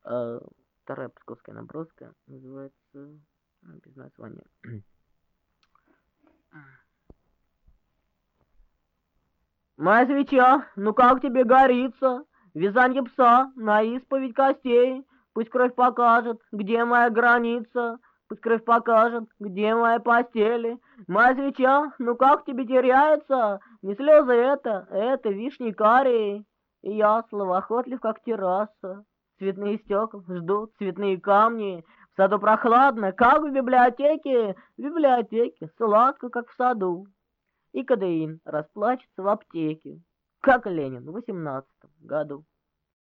Э, Вторая псковская наброска называется без названия. Моя свеча, ну как тебе горится? Вязанье пса на исповедь костей. Пусть кровь покажет, где моя граница. Пусть кровь покажет, где мои постели. Моя свеча, ну как тебе теряется? Не слезы это вишни карие. И я словоохотлив, как терраса. Цветные стекла ждут, цветные камни. В саду прохладно, как в библиотеке. В библиотеке сладко, как в саду. И кадеин расплачется в аптеке, как Ленин в 18 году.